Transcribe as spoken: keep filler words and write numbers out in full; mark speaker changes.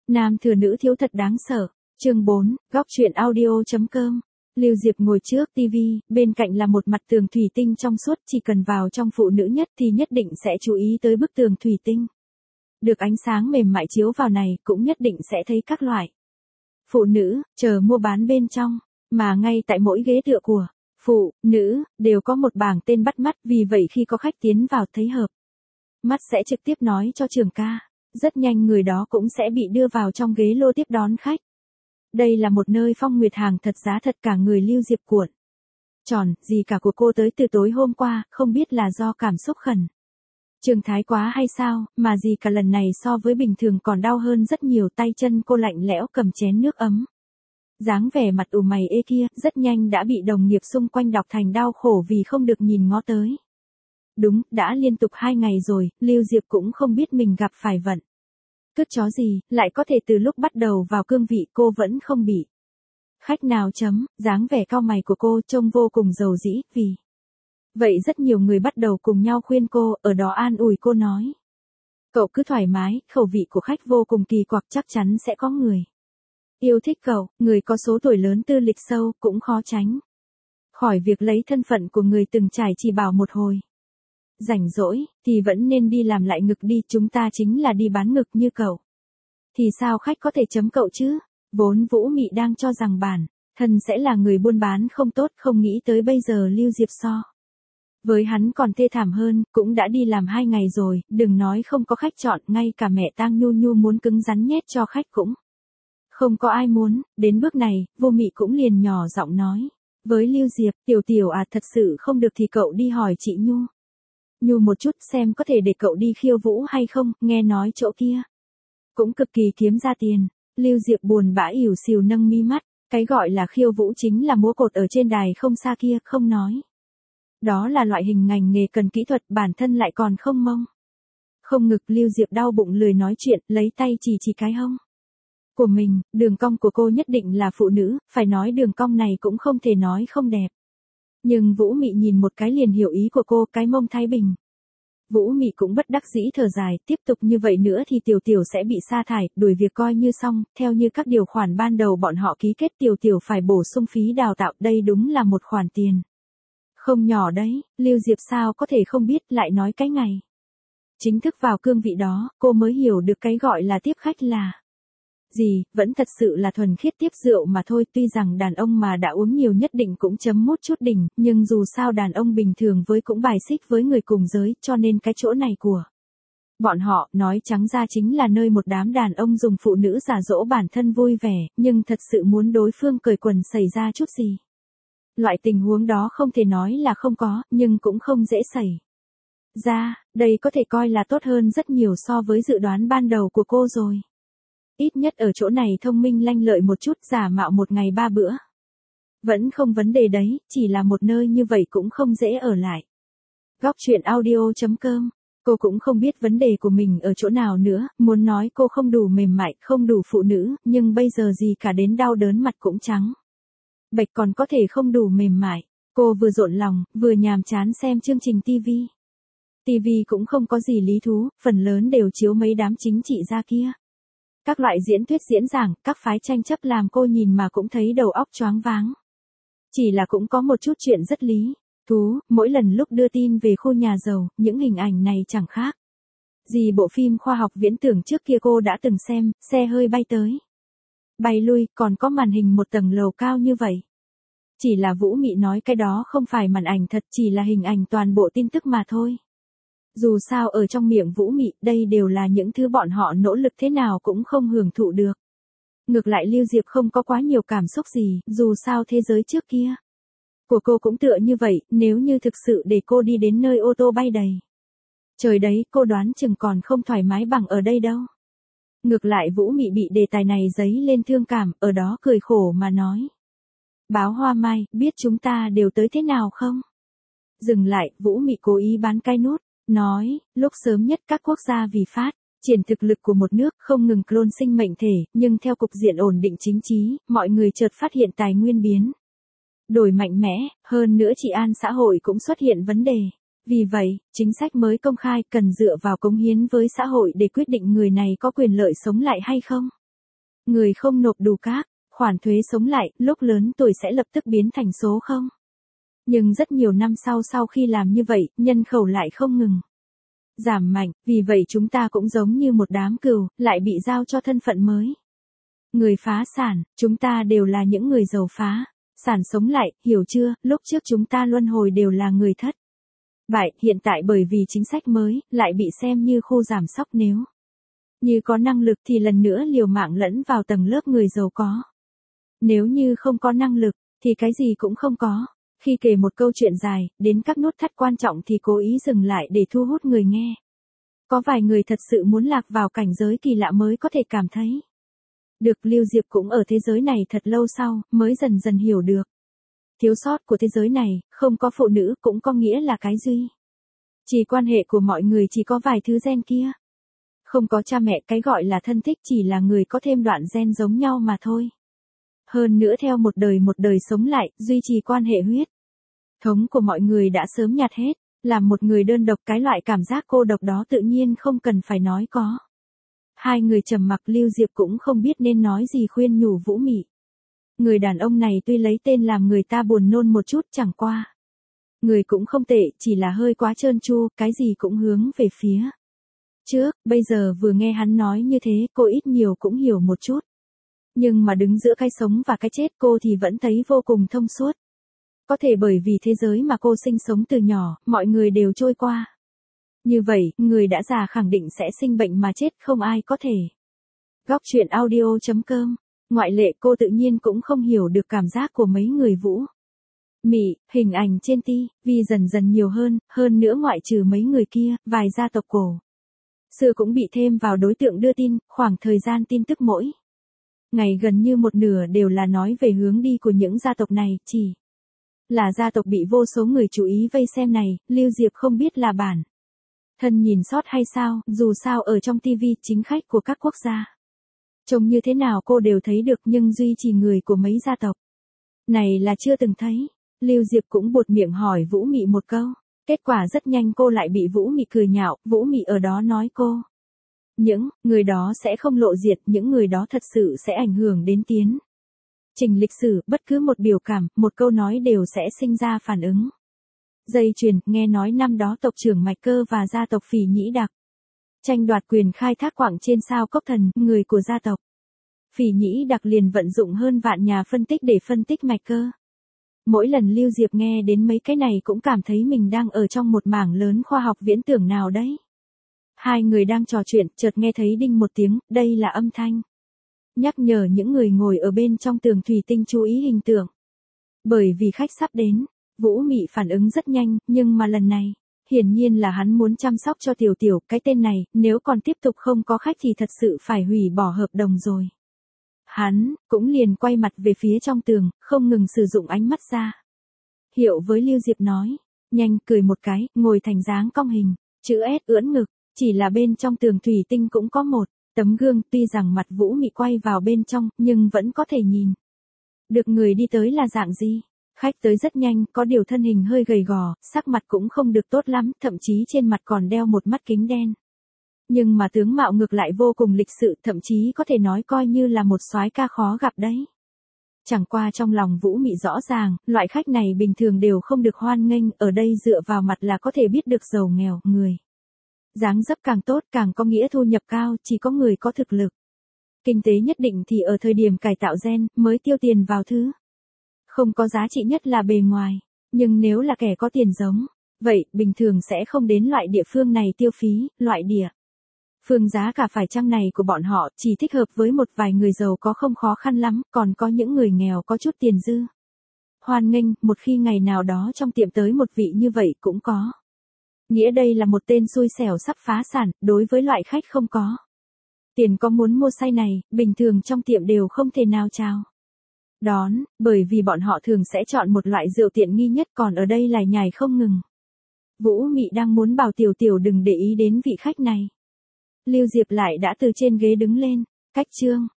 Speaker 1: Nam thừa nữ thiếu thật đáng sợ. Chương bốn, góc truyện audio chấm com. Lưu Diệp ngồi trước tivi, bên cạnh là một mặt tường thủy tinh trong suốt, chỉ cần vào trong phụ nữ nhất thì nhất định sẽ chú ý tới bức tường thủy tinh. Được ánh sáng mềm mại chiếu vào này, cũng nhất định sẽ thấy các loại phụ nữ chờ mua bán bên trong, mà ngay tại mỗi ghế tựa của phụ nữ đều có một bảng tên bắt mắt, vì vậy khi có khách tiến vào thấy hợp mắt sẽ trực tiếp nói cho trưởng ca. Rất nhanh người đó cũng sẽ bị đưa vào trong ghế lô tiếp đón khách. Đây là một nơi phong nguyệt hàng thật giá thật, cả người Lưu Diệp cuộn tròn, gì cả của cô tới từ tối hôm qua, không biết là do cảm xúc khẩn trương thái quá hay sao, mà gì cả lần này so với bình thường còn đau hơn rất nhiều. Tay chân cô lạnh lẽo cầm chén nước ấm, dáng vẻ mặt ủ mày ê kia, rất nhanh đã bị đồng nghiệp xung quanh đọc thành đau khổ vì không được nhìn ngó tới. Đúng, đã liên tục hai ngày rồi, Lưu Diệp cũng không biết mình gặp phải vận cứt chó gì, lại có thể từ lúc bắt đầu vào cương vị cô vẫn không bị khách nào chấm. Dáng vẻ cau mày của cô trông vô cùng dầu dĩ, vì vậy rất nhiều người bắt đầu cùng nhau khuyên cô, ở đó an ủi cô nói: cậu cứ thoải mái, khẩu vị của khách vô cùng kỳ quặc, chắc chắn sẽ có người yêu thích cậu, người có số tuổi lớn tư lịch sâu cũng khó tránh khỏi việc lấy thân phận của người từng trải chỉ bảo một hồi rảnh rỗi thì vẫn nên đi làm lại ngực đi, chúng ta chính là đi bán ngực như cậu thì sao khách có thể chấm cậu chứ. Vốn Vũ Mị đang cho rằng bản thân sẽ là người buôn bán không tốt, không nghĩ tới bây giờ Lưu Diệp so với hắn còn thê thảm hơn, cũng đã đi làm hai ngày rồi, đừng nói không có khách chọn, ngay cả mẹ Tang Nhu Nhu muốn cứng rắn nhét cho khách cũng không có ai muốn. Đến bước này, Vô Mị cũng liền nhỏ giọng nói với Lưu Diệp: tiểu tiểu à, thật sự không được thì cậu đi hỏi chị Nhu Nhu một chút xem có thể để cậu đi khiêu vũ hay không, nghe nói chỗ kia cũng cực kỳ kiếm ra tiền. Lưu Diệp buồn bã ỉu xìu nâng mi mắt, cái gọi là khiêu vũ chính là múa cột ở trên đài không xa kia, không nói đó là loại hình ngành nghề cần kỹ thuật, bản thân lại còn không mông không ngực. Lưu Diệp đau bụng lười nói chuyện, lấy tay chỉ chỉ cái hông của mình. Đường cong của cô nhất định là phụ nữ, phải nói đường cong này cũng không thể nói không đẹp. Nhưng Vũ Mị nhìn một cái liền hiểu ý của cô, cái mông thái bình. Vũ Mị cũng bất đắc dĩ thở dài, tiếp tục như vậy nữa thì Tiểu Tiểu sẽ bị sa thải, đuổi việc coi như xong. Theo như các điều khoản ban đầu bọn họ ký kết, Tiểu Tiểu phải bổ sung phí đào tạo, đây đúng là một khoản tiền không nhỏ đấy. Lưu Diệp sao có thể không biết, lại nói cái ngày chính thức vào cương vị đó, cô mới hiểu được cái gọi là tiếp khách là gì, vẫn thật sự là thuần khiết tiếp rượu mà thôi. Tuy rằng đàn ông mà đã uống nhiều nhất định cũng chấm mốt chút đỉnh, nhưng dù sao đàn ông bình thường với cũng bài xích với người cùng giới, cho nên cái chỗ này của bọn họ, nói trắng ra chính là nơi một đám đàn ông dùng phụ nữ giả dỗ bản thân vui vẻ, nhưng thật sự muốn đối phương cởi quần xảy ra chút gì. Loại tình huống đó không thể nói là không có, nhưng cũng không dễ xảy ra. Đây có thể coi là tốt hơn rất nhiều so với dự đoán ban đầu của cô rồi. Ít nhất ở chỗ này thông minh lanh lợi một chút, giả mạo một ngày ba bữa vẫn không vấn đề đấy, chỉ là một nơi như vậy cũng không dễ ở lại. Góc truyện audio chấm com. Cô cũng không biết vấn đề của mình ở chỗ nào nữa, muốn nói cô không đủ mềm mại, không đủ phụ nữ, nhưng bây giờ gì cả đến đau đớn mặt cũng trắng bệch còn có thể không đủ mềm mại. Cô vừa rộn lòng, vừa nhàm chán xem chương trình tivi. Tivi cũng không có gì lý thú, phần lớn đều chiếu mấy đám chính trị gia kia. Các loại diễn thuyết diễn giảng, các phái tranh chấp làm cô nhìn mà cũng thấy đầu óc choáng váng. Chỉ là cũng có một chút chuyện rất lý thú, mỗi lần lúc đưa tin về khu nhà giàu, những hình ảnh này chẳng khác gì bộ phim khoa học viễn tưởng trước kia cô đã từng xem, xe hơi bay tới bay lui, còn có màn hình một tầng lầu cao như vậy. Chỉ là Vũ Mị nói cái đó không phải màn ảnh thật, chỉ là hình ảnh toàn bộ tin tức mà thôi. Dù sao ở trong miệng Vũ Mị, đây đều là những thứ bọn họ nỗ lực thế nào cũng không hưởng thụ được. Ngược lại Lưu Diệp không có quá nhiều cảm xúc gì, dù sao thế giới trước kia của cô cũng tựa như vậy, nếu như thực sự để cô đi đến nơi ô tô bay đầy trời đấy, cô đoán chừng còn không thoải mái bằng ở đây đâu. Ngược lại Vũ Mị bị đề tài này dấy lên thương cảm, ở đó cười khổ mà nói: báo Hoa Mai, biết chúng ta đều tới thế nào không? Dừng lại, Vũ Mị cố ý bán cái nút, nói, lúc sớm nhất các quốc gia vì phát triển thực lực của một nước không ngừng clone sinh mệnh thể, nhưng theo cục diện ổn định chính trị, mọi người chợt phát hiện tài nguyên biến đổi mạnh mẽ, hơn nữa trị an xã hội cũng xuất hiện vấn đề. Vì vậy, chính sách mới công khai cần dựa vào cống hiến với xã hội để quyết định người này có quyền lợi sống lại hay không. Người không nộp đủ các khoản thuế sống lại, lúc lớn tuổi sẽ lập tức biến thành số không. Nhưng rất nhiều năm sau sau khi làm như vậy, nhân khẩu lại không ngừng giảm mạnh, vì vậy chúng ta cũng giống như một đám cừu, lại bị giao cho thân phận mới. Người phá sản, chúng ta đều là những người giàu phá sản sống lại, hiểu chưa, lúc trước chúng ta luân hồi đều là người thất bại, hiện tại bởi vì chính sách mới, lại bị xem như khu giảm sóc nếu như có năng lực thì lần nữa liều mạng lẫn vào tầng lớp người giàu có. Nếu như không có năng lực, thì cái gì cũng không có. Khi kể một câu chuyện dài, đến các nút thắt quan trọng thì cố ý dừng lại để thu hút người nghe. Có vài người thật sự muốn lạc vào cảnh giới kỳ lạ mới có thể cảm thấy được. Lưu Diệp cũng ở thế giới này thật lâu sau, mới dần dần hiểu được. Thiếu sót của thế giới này, không có phụ nữ cũng có nghĩa là cái duy. Chỉ quan hệ của mọi người chỉ có vài thứ gen kia. Không có cha mẹ, cái gọi là thân thích chỉ là người có thêm đoạn gen giống nhau mà thôi. Hơn nữa theo một đời một đời sống lại, duy trì quan hệ huyết thống của mọi người đã sớm nhạt hết. Làm một người đơn độc, cái loại cảm giác cô độc đó tự nhiên không cần phải nói có. Hai người trầm mặc, Lưu Diệp cũng không biết nên nói gì khuyên nhủ Vũ Mị. Người đàn ông này tuy lấy tên làm người ta buồn nôn một chút, chẳng qua người cũng không tệ, chỉ là hơi quá trơn tru, cái gì cũng hướng về phía trước. Bây giờ vừa nghe hắn nói như thế, cô ít nhiều cũng hiểu một chút. Nhưng mà đứng giữa cái sống và cái chết, cô thì vẫn thấy vô cùng thông suốt. Có thể bởi vì thế giới mà cô sinh sống từ nhỏ, mọi người đều trôi qua. Như vậy, người đã già khẳng định sẽ sinh bệnh mà chết, không ai có thể. Góc truyện audio chấm com. Ngoại lệ, cô tự nhiên cũng không hiểu được cảm giác của mấy người Vũ Mị. Hình ảnh trên ti vi dần dần nhiều hơn, hơn nữa ngoại trừ mấy người kia, vài gia tộc cổ xưa cũng bị thêm vào đối tượng đưa tin. Khoảng thời gian tin tức mỗi ngày gần như một nửa đều là nói về hướng đi của những gia tộc này, chỉ là gia tộc bị vô số người chú ý vây xem này. Lưu Diệp không biết là bản thân nhìn sót hay sao, dù sao ở trong ti vi, chính khách của các quốc gia trông như thế nào cô đều thấy được, nhưng duy trì người của mấy gia tộc này là chưa từng thấy. Lưu Diệp cũng buột miệng hỏi Vũ Mị một câu. Kết quả rất nhanh cô lại bị Vũ Mị cười nhạo. Vũ Mị ở đó nói cô, những người đó sẽ không lộ diệt, những người đó thật sự sẽ ảnh hưởng đến tiến trình lịch sử, bất cứ một biểu cảm, một câu nói đều sẽ sinh ra phản ứng dây chuyền. Nghe nói năm đó tộc trưởng Mạch Cơ và gia tộc Phỉ Nhĩ Đặc tranh đoạt quyền khai thác quặng trên sao Cốc Thần, người của gia tộc Phỉ Nhĩ Đặc liền vận dụng hơn vạn nhà phân tích để phân tích Mạch Cơ. Mỗi lần Lưu Diệp nghe đến mấy cái này cũng cảm thấy mình đang ở trong một mảng lớn khoa học viễn tưởng nào đấy. Hai người đang trò chuyện, chợt nghe thấy đinh một tiếng, đây là âm thanh nhắc nhở những người ngồi ở bên trong tường thủy tinh chú ý hình tượng. Bởi vì khách sắp đến, Vũ Mị phản ứng rất nhanh, nhưng mà lần này, hiển nhiên là hắn muốn chăm sóc cho Tiểu Tiểu, cái tên này, nếu còn tiếp tục không có khách thì thật sự phải hủy bỏ hợp đồng rồi. Hắn cũng liền quay mặt về phía trong tường, không ngừng sử dụng ánh mắt ra hiệu với Lưu Diệp nói, nhanh cười một cái, ngồi thành dáng cong hình chữ S ưỡn ngực. Chỉ là bên trong tường thủy tinh cũng có một tấm gương, tuy rằng mặt Vũ Mị quay vào bên trong, nhưng vẫn có thể nhìn được người đi tới là dạng gì. Khách tới rất nhanh, có điều thân hình hơi gầy gò, sắc mặt cũng không được tốt lắm, thậm chí trên mặt còn đeo một mắt kính đen. Nhưng mà tướng mạo ngược lại vô cùng lịch sự, thậm chí có thể nói coi như là một soái ca khó gặp đấy. Chẳng qua trong lòng Vũ Mị rõ ràng, loại khách này bình thường đều không được hoan nghênh, ở đây dựa vào mặt là có thể biết được giàu nghèo, người dáng dấp càng tốt càng có nghĩa thu nhập cao, chỉ có người có thực lực kinh tế nhất định thì ở thời điểm cải tạo gen mới tiêu tiền vào thứ không có giá trị nhất là bề ngoài. Nhưng nếu là kẻ có tiền giống vậy, bình thường sẽ không đến loại địa phương này tiêu phí. Loại địa phương giá cả phải chăng này của bọn họ chỉ thích hợp với một vài người giàu có không khó khăn lắm, còn có những người nghèo có chút tiền dư hoan nghênh. Một khi ngày nào đó trong tiệm tới một vị như vậy cũng có nghĩa đây là một tên xui xẻo sắp phá sản. Đối với loại khách không có tiền có muốn mua say này, bình thường trong tiệm đều không thể nào chào đón, bởi vì bọn họ thường sẽ chọn một loại rượu tiện nghi nhất, còn ở đây lải nhải không ngừng. Vũ Mị đang muốn bảo Tiểu Tiểu đừng để ý đến vị khách này. Lưu Diệp lại đã từ trên ghế đứng lên, cách chương